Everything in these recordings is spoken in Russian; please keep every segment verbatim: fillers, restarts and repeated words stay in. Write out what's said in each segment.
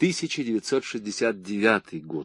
тысяча девятьсот шестьдесят девятый год.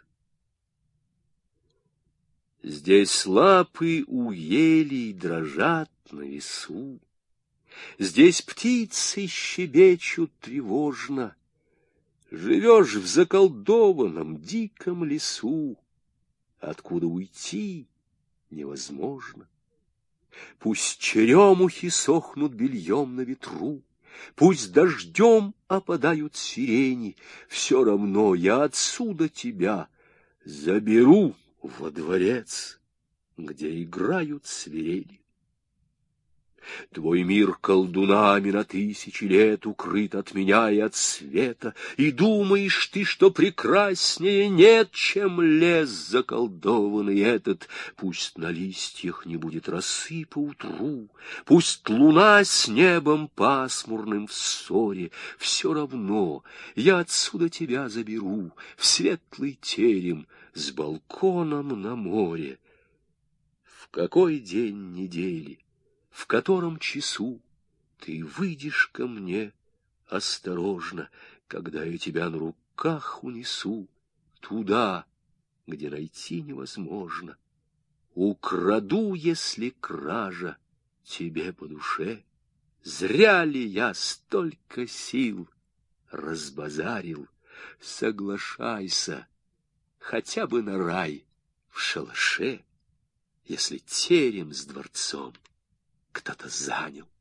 Здесь лапы у елей дрожат на весу, здесь птицы щебечут тревожно. Живешь в заколдованном диком лесу, откуда уйти невозможно. Пусть черемухи сохнут бельем на ветру, пусть дождем опадают сирени, все равно я отсюда тебя заберу во дворец, где играют свирели. Твой мир колдунами на тысячи лет укрыт от меня и от света, и думаешь ты, что прекраснее нет, чем лес заколдованный этот. Пусть на листьях не будет росы поутру, пусть луна с небом пасмурным в ссоре, все равно я отсюда тебя заберу в светлый терем с балконом на море. В какой день недели, в котором часу ты выйдешь ко мне осторожно, когда я тебя на руках унесу туда, где найти невозможно? Украду, если кража тебе по душе. Зря ли я столько сил разбазарил? Соглашайся хотя бы на рай в шалаше, если терем с дворцом кто-то занял.